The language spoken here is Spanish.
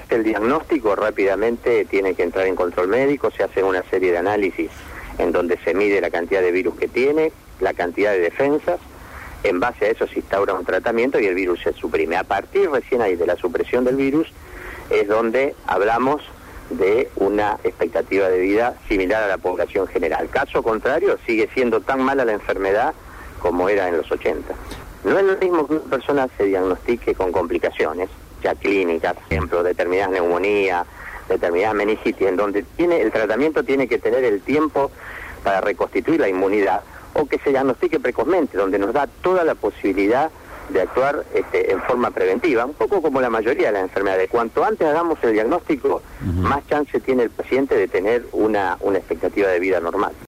el diagnóstico, rápidamente tiene que entrar en control médico, se hace una serie de análisis en donde se mide la cantidad de virus que tiene, la cantidad de defensas, en base a eso se instaura un tratamiento y el virus se suprime. A partir recién ahí de la supresión del virus es donde hablamos de una expectativa de vida similar a la población general. Caso contrario, sigue siendo tan mala la enfermedad como era en los 80. No es lo mismo que una persona se diagnostique con complicaciones, ya clínicas, por ejemplo, determinadas neumonías, determinadas meningitis, en donde el tratamiento tiene que tener el tiempo para reconstituir la inmunidad, o que se diagnostique precozmente, donde nos da toda la posibilidad de actuar en forma preventiva, un poco como la mayoría de las enfermedades. Cuanto antes hagamos el diagnóstico, más chance tiene el paciente de tener una expectativa de vida normal.